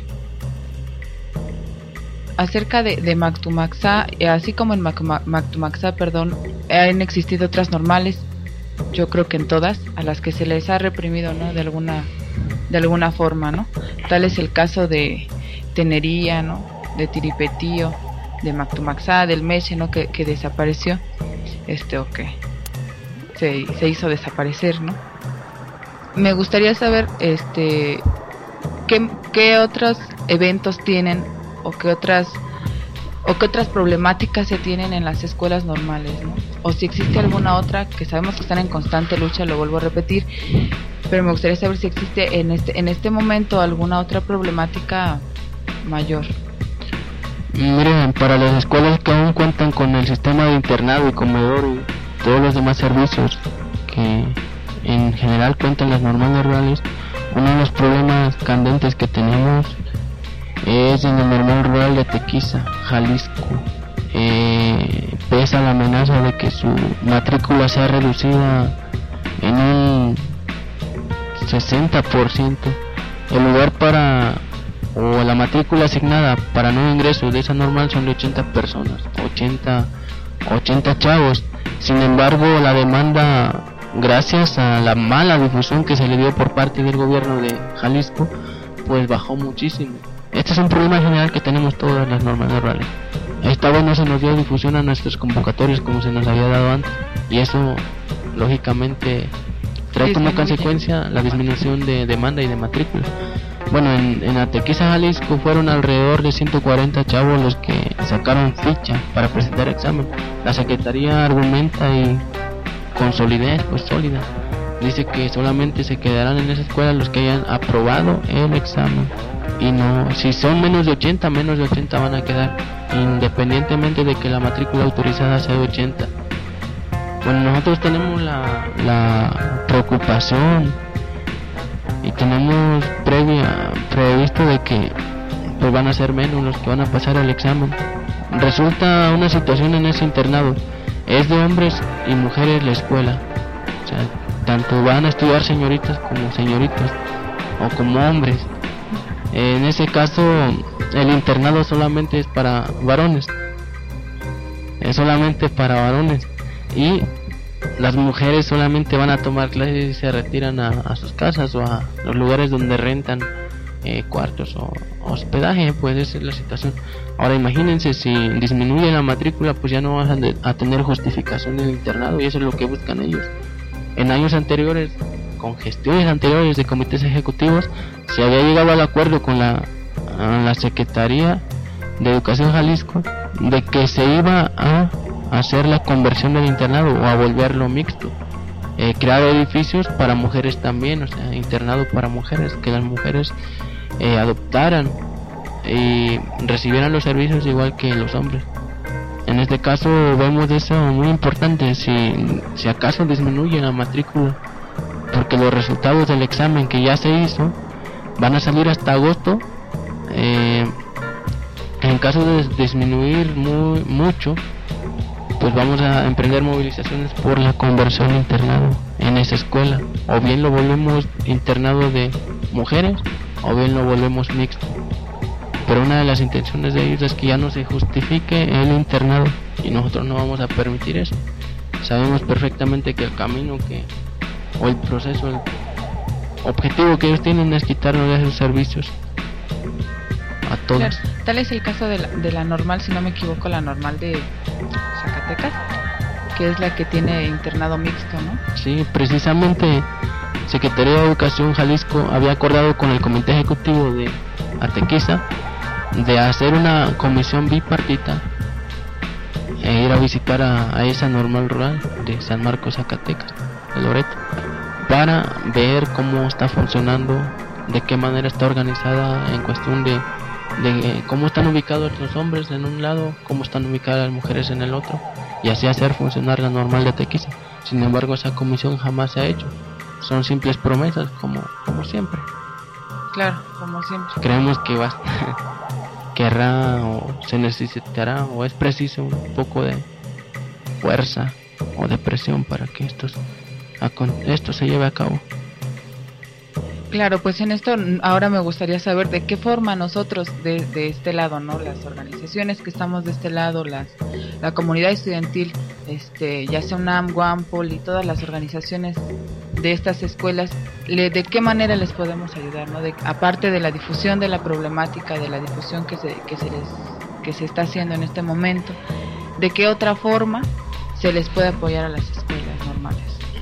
Acerca de, de Mactumaxá, así como en Mactumaxá, perdón, han existido otras normales, yo creo que en todas, a las que se les ha reprimido, ¿no? De alguna, de alguna forma, ¿no? Tal es el caso de Tenería, ¿no? De Tiripetío, de Mactumaxá, del Meche, ¿no? Que, que desapareció, este, o que se, se hizo desaparecer, ¿no? Me gustaría saber, este, qué, qué otros eventos tienen o qué otras o qué otras problemáticas se tienen en las escuelas normales, ¿no? O si existe alguna otra, que sabemos que están en constante lucha, lo vuelvo a repetir, pero me gustaría saber si existe en este en este momento alguna otra problemática mayor. Miren, para las escuelas que aún cuentan con el sistema de internado y comedor y todos los demás servicios que en general cuentan las normales rurales, uno de los problemas candentes que tenemos es en el normal rural de Tequiza, Jalisco. Eh, pesa la amenaza de que su matrícula sea reducida en un sesenta por ciento. El lugar para, o la matrícula asignada para nuevo ingreso de esa normal son de ochenta personas, ochenta, ochenta chavos. Sin embargo, la demanda, gracias a la mala difusión que se le dio por parte del gobierno de Jalisco, pues bajó muchísimo. Este es un problema general que tenemos todas las normas rurales. Esta vez no se nos dio difusión a nuestros convocatorios como se nos había dado antes, y eso lógicamente trae como consecuencia la disminución de demanda y de matrícula. Bueno, en, en Atequiza, Jalisco, fueron alrededor de ciento cuarenta chavos los que sacaron ficha para presentar examen. La Secretaría argumenta y con solidez, pues sólida, dice que solamente se quedarán en esa escuela los que hayan aprobado el examen. Y no, si son menos de ochenta, menos de ochenta van a quedar, independientemente de que la matrícula autorizada sea de ochenta. Bueno, nosotros tenemos la, la preocupación y tenemos previa, previsto de que pues van a ser menos los que van a pasar el examen. Resulta una situación en ese internado, es de hombres y mujeres la escuela, o sea, tanto van a estudiar señoritas como señoritas, o como hombres. En ese caso, el internado solamente es para varones, es solamente para varones, y las mujeres solamente van a tomar clases y se retiran a, a sus casas o a los lugares donde rentan eh, cuartos o hospedaje. Pues esa es la situación. Ahora imagínense, si disminuye la matrícula, pues ya no van a, a tener justificación en el internado, y eso es lo que buscan ellos. En años anteriores, con gestiones anteriores de comités ejecutivos, se había llegado al acuerdo con la, la Secretaría de Educación Jalisco de que se iba a hacer la conversión del internado o a volverlo mixto, eh, crear edificios para mujeres también, o sea, internado para mujeres, que las mujeres eh, adoptaran y recibieran los servicios igual que los hombres. En este caso vemos eso muy importante, si, si acaso disminuye la matrícula, porque los resultados del examen que ya se hizo van a salir hasta agosto. Eh, en caso de disminuir muy, mucho, pues vamos a emprender movilizaciones por la conversión internado en esa escuela, o bien lo volvemos internado de mujeres o bien lo volvemos mixto. Pero una de las intenciones de ellos es que ya no se justifique el internado, y nosotros no vamos a permitir eso. Sabemos perfectamente que el camino que o el proceso, el objetivo que ellos tienen es quitarnos de esos servicios a todos. Claro, tal es el caso de la, de la normal, si no me equivoco, la normal de Zacatecas, que es la que tiene internado mixto, ¿no? Sí, precisamente Secretaría de Educación Jalisco había acordado con el comité ejecutivo de Atequiza de hacer una comisión bipartita e ir a visitar a, a esa normal rural de San Marcos, Zacatecas, de Loreto, para ver cómo está funcionando, de qué manera está organizada en cuestión de, de cómo están ubicados los hombres en un lado, cómo están ubicadas las mujeres en el otro, y así hacer funcionar la normal de Tequiza. Sin embargo, esa comisión jamás se ha hecho, son simples promesas, como, como siempre. Claro, como siempre. Creemos que va querrá o se necesitará o es preciso un poco de fuerza o de presión para que esto, esto se lleve a cabo. Claro, pues en esto ahora me gustaría saber de qué forma nosotros de, de este lado, ¿no? Las organizaciones que estamos de este lado, las la comunidad estudiantil, este, ya sea UNAM, Guampol y todas las organizaciones de estas escuelas, le, de qué manera les podemos ayudar, ¿no? De, aparte de la difusión de la problemática, de la difusión que se que se les que se está haciendo en este momento, de qué otra forma se les puede apoyar a las escuelas normales.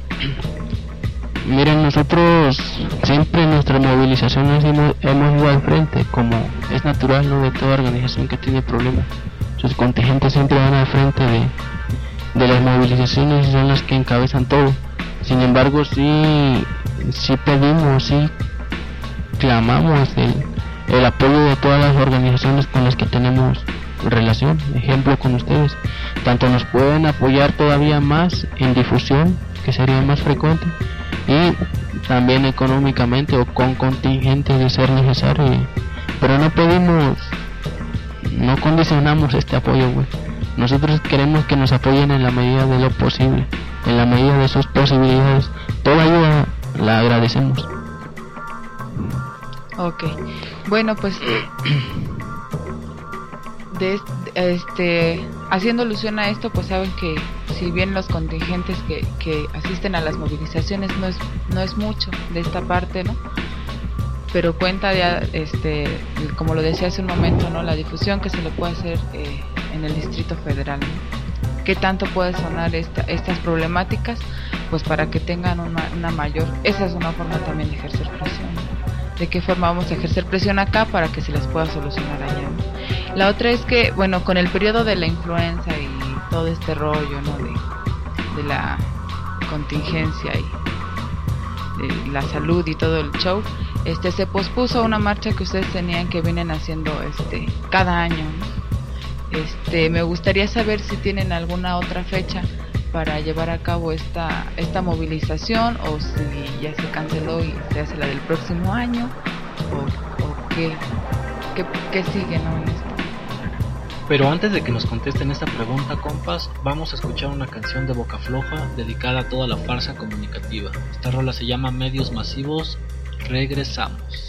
Miren, nosotros siempre en nuestras movilizaciones hemos, hemos ido al frente, como es natural, ¿no? De toda organización que tiene problemas. Sus contingentes siempre van al frente de, de las movilizaciones y son las que encabezan todo. Sin embargo, sí, sí pedimos, sí clamamos el, el apoyo de todas las organizaciones con las que tenemos relación, ejemplo con ustedes. Tanto nos pueden apoyar todavía más en difusión, que sería más frecuente, y también económicamente o con contingentes de ser necesario, pero no pedimos, no condicionamos este apoyo, güey. Nosotros queremos que nos apoyen en la medida de lo posible, en la medida de sus posibilidades. Toda ayuda la agradecemos. Ok, bueno, pues de este, haciendo alusión a esto, pues saben que si bien los contingentes que, que asisten a las movilizaciones no es no es mucho de esta parte, ¿no? Pero cuenta ya, este, como lo decía hace un momento, ¿no? La difusión que se le puede hacer eh, en el Distrito Federal, ¿no? ¿Qué tanto puede sonar esta, estas problemáticas? Pues para que tengan una, una mayor, esa es una forma también de ejercer presión, ¿no? De qué forma vamos a ejercer presión acá para que se les pueda solucionar allá, ¿no? La otra es que, bueno, con el periodo de la influenza y todo este rollo, ¿no? De, de la contingencia y de la salud y todo el show, este se pospuso una marcha que ustedes tenían, que vienen haciendo este cada año, ¿no? Este, me gustaría saber si tienen alguna otra fecha para llevar a cabo esta esta movilización, o si ya se canceló y se hace la del próximo año, o, o qué, qué, qué sigue, ¿no? En esto. Pero antes de que nos contesten esta pregunta, compas, vamos a escuchar una canción de Boca Floja dedicada a toda la farsa comunicativa. Esta rola se llama Medios Masivos. Regresamos.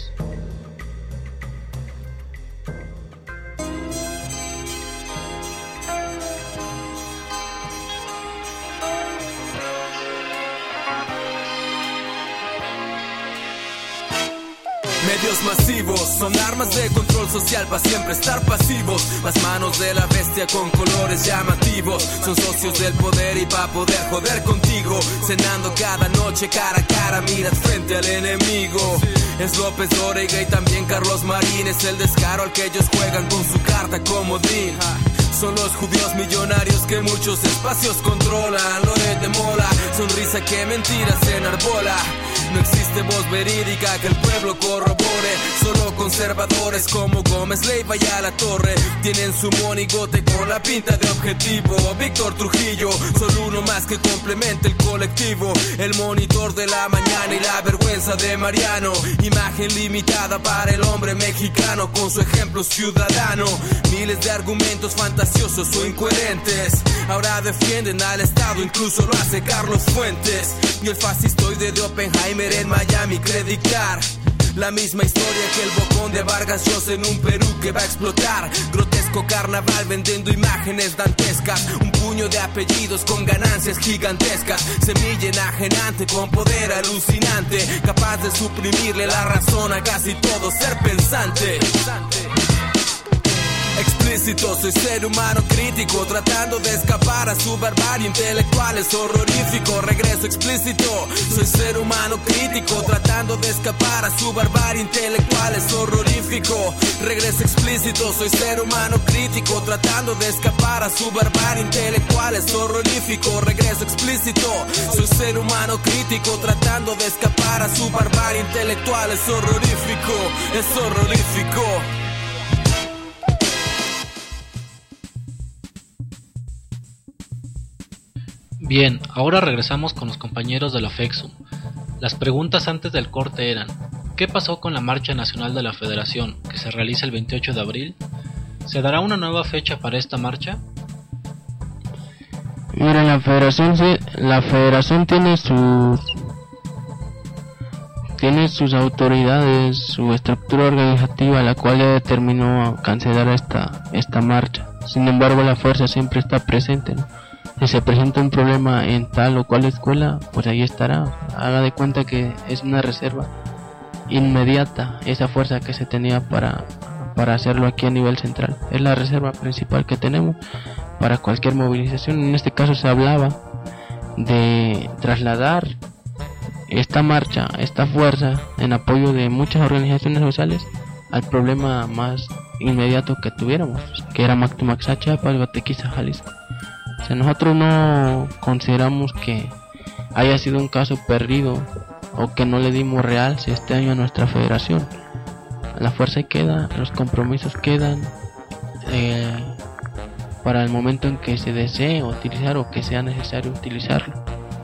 Medios masivos son armas de control social para siempre estar pasivos. Las manos de la bestia con colores llamativos son socios del poder y pa' poder joder contigo. Cenando cada noche cara a cara, miras frente al enemigo. Es López Dóriga y también Carlos Marín. Es el descaro al que ellos juegan con su carta comodín. Son los judíos millonarios que muchos espacios controlan. Loret de Mola, sonrisa que mentiras enarbola. No existe voz verídica que el pueblo corrobore. Solo conservadores como Gómez Leiva y a la Torre tienen su monigote con la pinta de objetivo. Víctor Trujillo, solo uno más que complementa el colectivo. El monitor de la mañana y la vergüenza de Mariano. Imagen limitada para el hombre mexicano con su ejemplo ciudadano. Miles de argumentos fantasiosos o incoherentes ahora defienden al Estado, incluso lo hace Carlos Fuentes. Y el fascistoide de Oppenheimer en Miami cree dictar la misma historia que el bocón de Vargas Llosa en un Perú que va a explotar. Grotesco carnaval vendiendo imágenes dantescas. Un puño de apellidos con ganancias gigantescas. Semilla enajenante con poder alucinante, capaz de suprimirle la razón a casi todo ser pensante. Explícito, soy ser humano crítico, tratando de escapar a su barbarie intelectual, es horrorífico. Regreso explícito, soy ser humano crítico, tratando de escapar a su barbarie intelectual, es horrorífico. Regreso explícito, soy ser humano crítico, tratando de escapar a su barbarie intelectual, es horrorífico. Regreso explícito, soy ser humano crítico, tratando de escapar a su barbarie intelectual, es horrorífico, es horrorífico. Bien, ahora regresamos con los compañeros de la FEXUM. Las preguntas antes del corte eran: ¿qué pasó con la Marcha Nacional de la Federación, que se realiza el veintiocho de abril? ¿Se dará una nueva fecha para esta marcha? Mira, la federación se, la federación tiene sus tiene sus autoridades, su estructura organizativa, la cual ya determinó cancelar esta esta marcha. Sin embargo, la fuerza siempre está presente, ¿no? Si se presenta un problema en tal o cual escuela, pues ahí estará. Haga de cuenta que es una reserva inmediata esa fuerza que se tenía para para hacerlo aquí a nivel central. Es la reserva principal que tenemos para cualquier movilización. En este caso se hablaba de trasladar esta marcha, esta fuerza en apoyo de muchas organizaciones sociales al problema más inmediato que tuviéramos, que era Mactumaxá, Chiapas, Guatequiza, Jalisco. O sea, nosotros no consideramos que haya sido un caso perdido o que no le dimos realce este año a nuestra federación. La fuerza queda, los compromisos quedan eh, para el momento en que se desee utilizar o que sea necesario utilizarlo.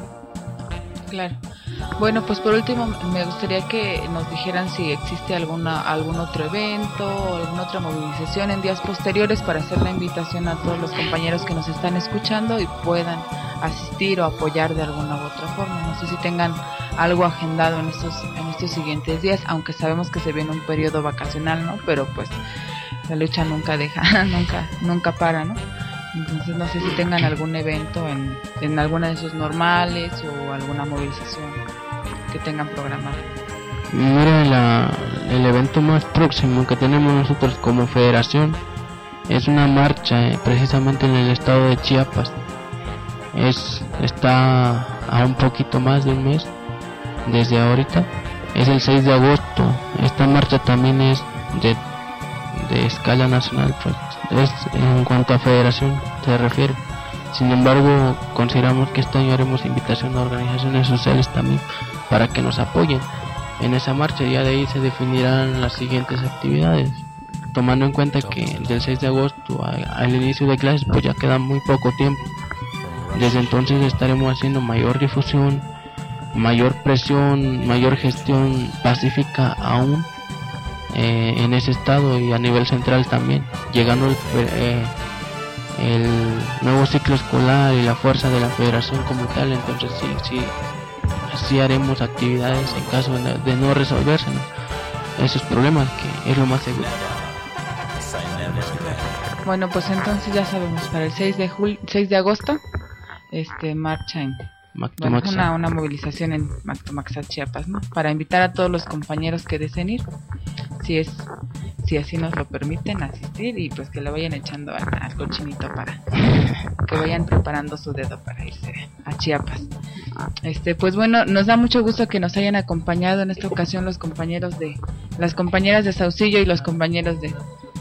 Claro. Bueno, pues por último me gustaría que nos dijeran si existe alguna algún otro evento o alguna otra movilización en días posteriores para hacer la invitación a todos los compañeros que nos están escuchando y puedan asistir o apoyar de alguna u otra forma. No sé si tengan algo agendado en estos en estos siguientes días, aunque sabemos que se viene un periodo vacacional, ¿no? Pero pues la lucha nunca deja, nunca nunca para, ¿no? Entonces no sé si tengan algún evento en, en alguna de esos normales o alguna movilización que tengan programado. Mira, la, el evento más próximo que tenemos nosotros como federación es una marcha eh, precisamente en el estado de Chiapas. Es está a un poquito más de un mes desde ahorita. Es el seis de agosto. Esta marcha también es de, de escala nacional, pues es en cuanto a federación se refiere. Sin embargo, consideramos que este año haremos invitación a organizaciones sociales también para que nos apoyen en esa marcha. Ya de ahí se definirán las siguientes actividades, tomando en cuenta que del seis de agosto a, al inicio de clases pues ya queda muy poco tiempo. Desde entonces estaremos haciendo mayor difusión, mayor presión, mayor gestión pacífica aún eh, en ese estado y a nivel central también, llegando el, eh, el nuevo ciclo escolar y la fuerza de la federación como tal. Entonces sí, sí, sí haremos actividades en caso de, de no resolverse, ¿no?, esos problemas, que es lo más seguro. Bueno, pues entonces ya sabemos, para el seis de julio, seis de agosto, este marcha en bueno, una, una movilización en Mactumaxá, Chiapas, ¿no?, para invitar a todos los compañeros que deseen ir, si es si así nos lo permiten, asistir, y pues que le vayan echando al, al cochinito para que vayan preparando su dedo para irse a Chiapas. Este, pues bueno, nos da mucho gusto que nos hayan acompañado en esta ocasión los compañeros de las compañeras de Saucillo y los compañeros de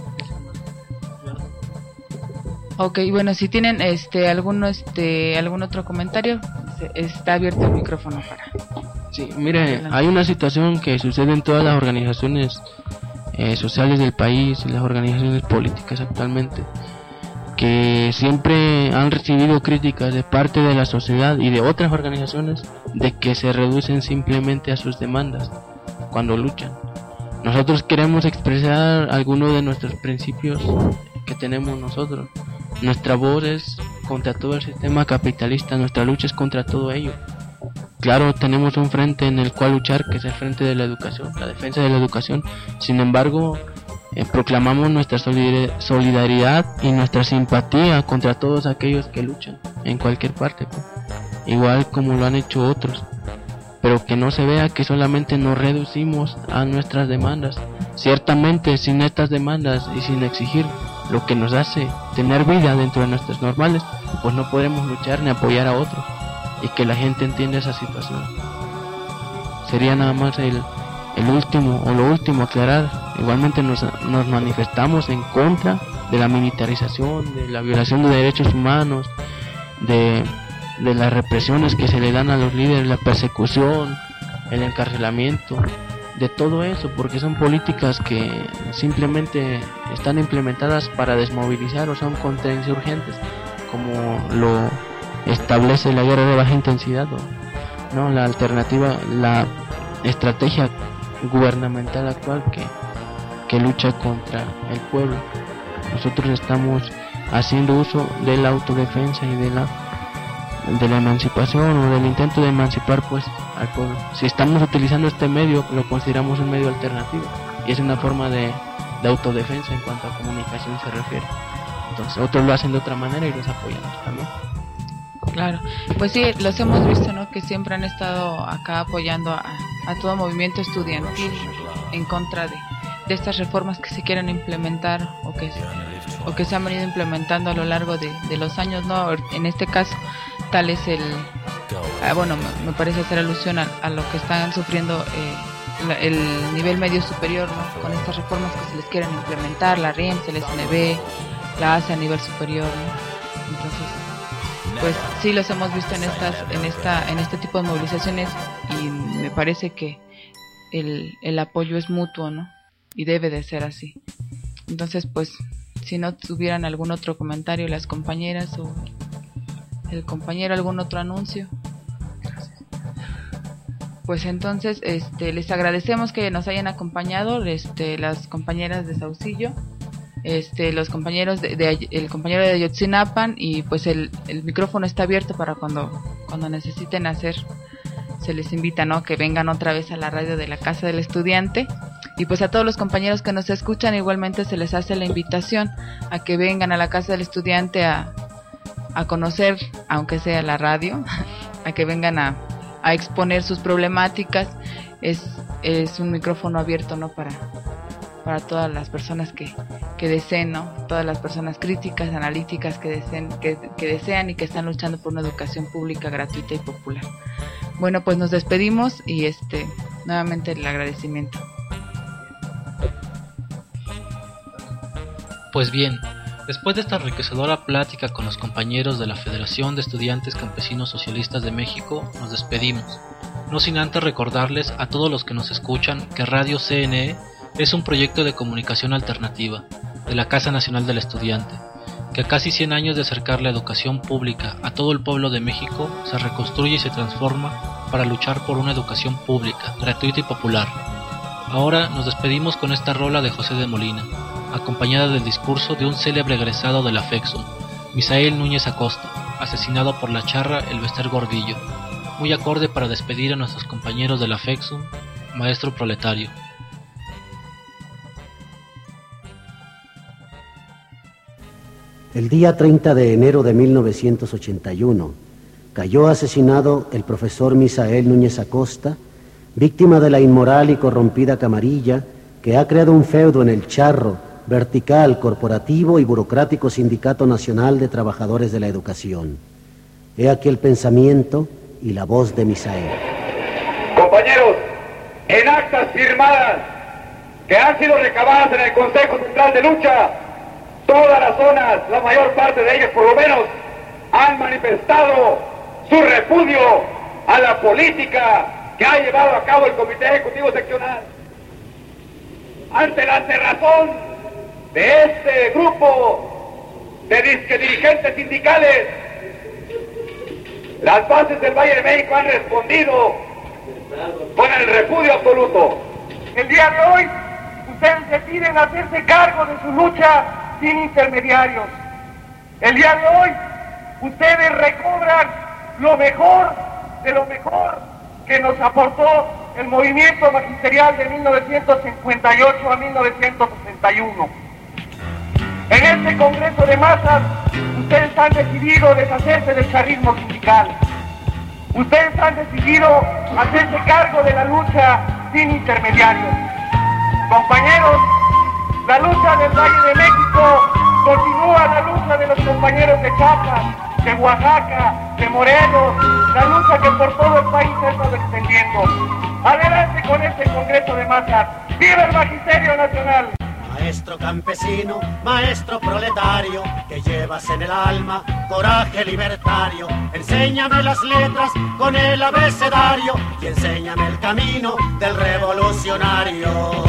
Ok, bueno, si tienen este algún este algún otro comentario, está abierto el micrófono para. Sí, mire, hay una situación que sucede en todas las organizaciones eh, sociales del país y las organizaciones políticas actualmente, que siempre han recibido críticas de parte de la sociedad y de otras organizaciones de que se reducen simplemente a sus demandas cuando luchan. Nosotros queremos expresar algunos de nuestros principios que tenemos nosotros. Nuestra voz es contra todo el sistema capitalista, nuestra lucha es contra todo ello. Claro, tenemos un frente en el cual luchar, que es el frente de la educación, la defensa de la educación. Sin embargo, eh, proclamamos nuestra solidaridad y nuestra simpatía contra todos aquellos que luchan en cualquier parte, pues, igual como lo han hecho otros. Pero que no se vea que solamente nos reducimos a nuestras demandas. Ciertamente, sin estas demandas y sin exigir lo que nos hace tener vida dentro de nuestros normales, pues no podremos luchar ni apoyar a otros, y que la gente entienda esa situación. Sería nada más el, el último o lo último aclarar. Igualmente nos, nos manifestamos en contra de la militarización, de la violación de derechos humanos, de, de las represiones que se le dan a los líderes, la persecución, el encarcelamiento, de todo eso, porque son políticas que simplemente están implementadas para desmovilizar o son contrainsurgentes, como lo establece la guerra de baja intensidad, ¿no? ¿no? La alternativa, la estrategia gubernamental actual que, que lucha contra el pueblo. nosotros estamos haciendo uso de la autodefensa y de la de la emancipación o del intento de emancipar pues al pueblo. Si estamos utilizando este medio, lo consideramos un medio alternativo y es una forma de, de autodefensa en cuanto a comunicación se refiere. Entonces otros lo hacen de otra manera y los apoyamos también. Claro, pues sí, los hemos visto, ¿no? Que siempre han estado acá apoyando a, a todo movimiento estudiantil en contra de, de estas reformas que se quieren implementar o que, o que se han venido implementando a lo largo de, de los años, ¿no? En este caso, tal es el, ah, bueno, me, me parece hacer alusión a, a lo que están sufriendo eh, la, el nivel medio superior, ¿no? Con estas reformas que se les quieren implementar, la R I E M, el S N B, la A C E a nivel superior, ¿no? Entonces, pues sí los hemos visto en estas, en esta, en este tipo de movilizaciones y me parece que el, el apoyo es mutuo, ¿no? Y debe de ser así. Entonces, pues, si no tuvieran algún otro comentario las compañeras o el compañero, algún otro anuncio, pues entonces, este, les agradecemos que nos hayan acompañado, este, las compañeras de Saucillo. Este, los compañeros de, de el compañero de Ayotzinapan y pues el, el micrófono está abierto para cuando cuando necesiten hacer, se les invita, ¿no? Que vengan otra vez a la radio de la Casa del Estudiante y pues a todos los compañeros que nos escuchan igualmente se les hace la invitación a que vengan a la Casa del Estudiante a, a conocer, aunque sea la radio, a que vengan a, a exponer sus problemáticas. Es, es un micrófono abierto, ¿no? Para para todas las personas que, que deseen, ¿no? Todas las personas críticas, analíticas que deseen, que, que desean y que están luchando por una educación pública, gratuita y popular. Bueno, pues nos despedimos y este nuevamente el agradecimiento. Pues bien, después de esta enriquecedora plática con los compañeros de la Federación de Estudiantes Campesinos Socialistas de México, nos despedimos, no sin antes recordarles a todos los que nos escuchan que Radio C N E es un proyecto de comunicación alternativa de la Casa Nacional del Estudiante, que a casi cien años de acercar la educación pública a todo el pueblo de México se reconstruye y se transforma para luchar por una educación pública, gratuita y popular. Ahora nos despedimos con esta rola de José de Molina, acompañada del discurso de un célebre egresado de la FEXUM, Misael Núñez Acosta, asesinado por la charra El Bester Gordillo, muy acorde para despedir a nuestros compañeros de la FEXUM, maestro proletario. El día treinta de enero de mil novecientos ochenta y uno cayó asesinado el profesor Misael Núñez Acosta, víctima de la inmoral y corrompida camarilla que ha creado un feudo en el charro, vertical, corporativo y burocrático Sindicato Nacional de Trabajadores de la Educación. He aquí el pensamiento y la voz de Misael. Compañeros, en actas firmadas que han sido recabadas en el Consejo Central de Lucha, todas las zonas, la mayor parte de ellas por lo menos, han manifestado su repudio a la política que ha llevado a cabo el Comité Ejecutivo Seccional. Ante la cerrazón de este grupo de disque dirigentes sindicales, las bases del Valle de México han respondido con el repudio absoluto. El día de hoy, ustedes deciden hacerse cargo de su lucha sin intermediarios. El día de hoy, ustedes recobran lo mejor de lo mejor que nos aportó el movimiento magisterial de mil novecientos cincuenta y ocho a mil novecientos sesenta y uno. En este Congreso de Masas, ustedes han decidido deshacerse del charrismo sindical. Ustedes han decidido hacerse cargo de la lucha sin intermediarios. Compañeros, la lucha del Valle de México continúa, la lucha de los compañeros de Chiapas, de Oaxaca, de Morelos, la lucha que por todo el país se ha estado extendiendo. Adelante con este Congreso de Masas. ¡Viva el Magisterio Nacional! Maestro campesino, maestro proletario, que llevas en el alma coraje libertario. Enséñame las letras con el abecedario y enséñame el camino del revolucionario.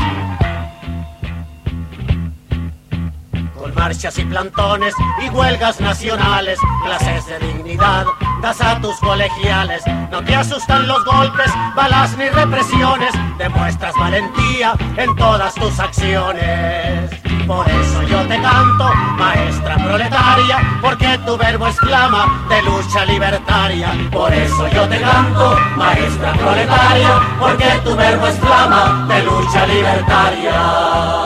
Con marchas y plantones y huelgas nacionales, clases de dignidad das a tus colegiales. No te asustan los golpes, balas ni represiones, demuestras valentía en todas tus acciones. Por eso yo te canto, maestra proletaria, porque tu verbo exclama de lucha libertaria. Por eso yo te canto, maestra proletaria, porque tu verbo exclama de lucha libertaria.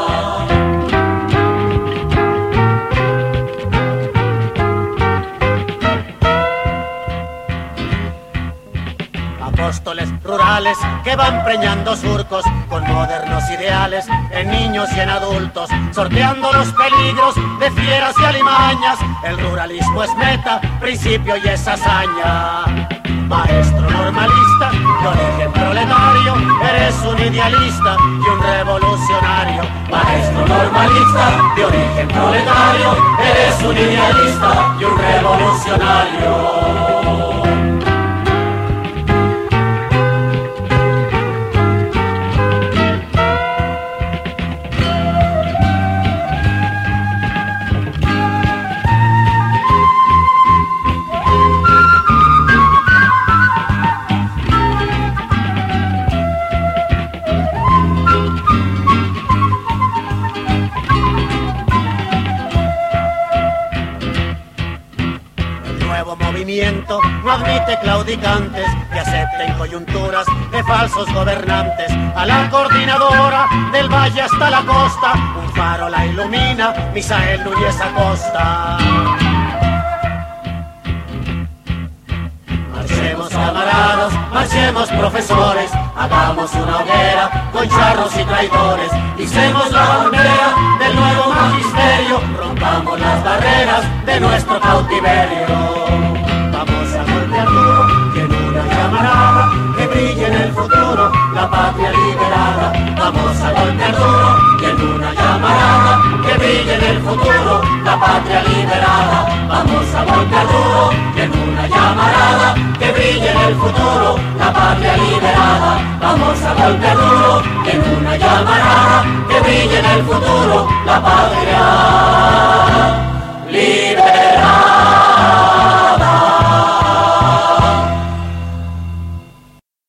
Apóstoles rurales que van preñando surcos con modernos ideales en niños y en adultos, sorteando los peligros de fieras y alimañas. El ruralismo es meta, principio y es hazaña. Maestro normalista de origen proletario, eres un idealista y un revolucionario. Maestro normalista de origen proletario, eres un idealista y un revolucionario. No admite claudicantes que acepten coyunturas de falsos gobernantes. A la coordinadora del valle hasta la costa, un faro la ilumina, Misael Núñez Acosta. Marchemos camaradas, marchemos profesores, hagamos una hoguera con charros y traidores. Hicemos la bandera del nuevo magisterio, rompamos las barreras de nuestro cautiverio. Y en una llamarada que brille en el futuro la patria liberada. Vamos a golpear duro y en una llamarada que brille en el futuro la patria liberada. Vamos a golpear duro y en una llamarada que brille en el futuro la patria liberada. Vamos a golpear duro y en una llamarada que brille en el futuro la patria liberada.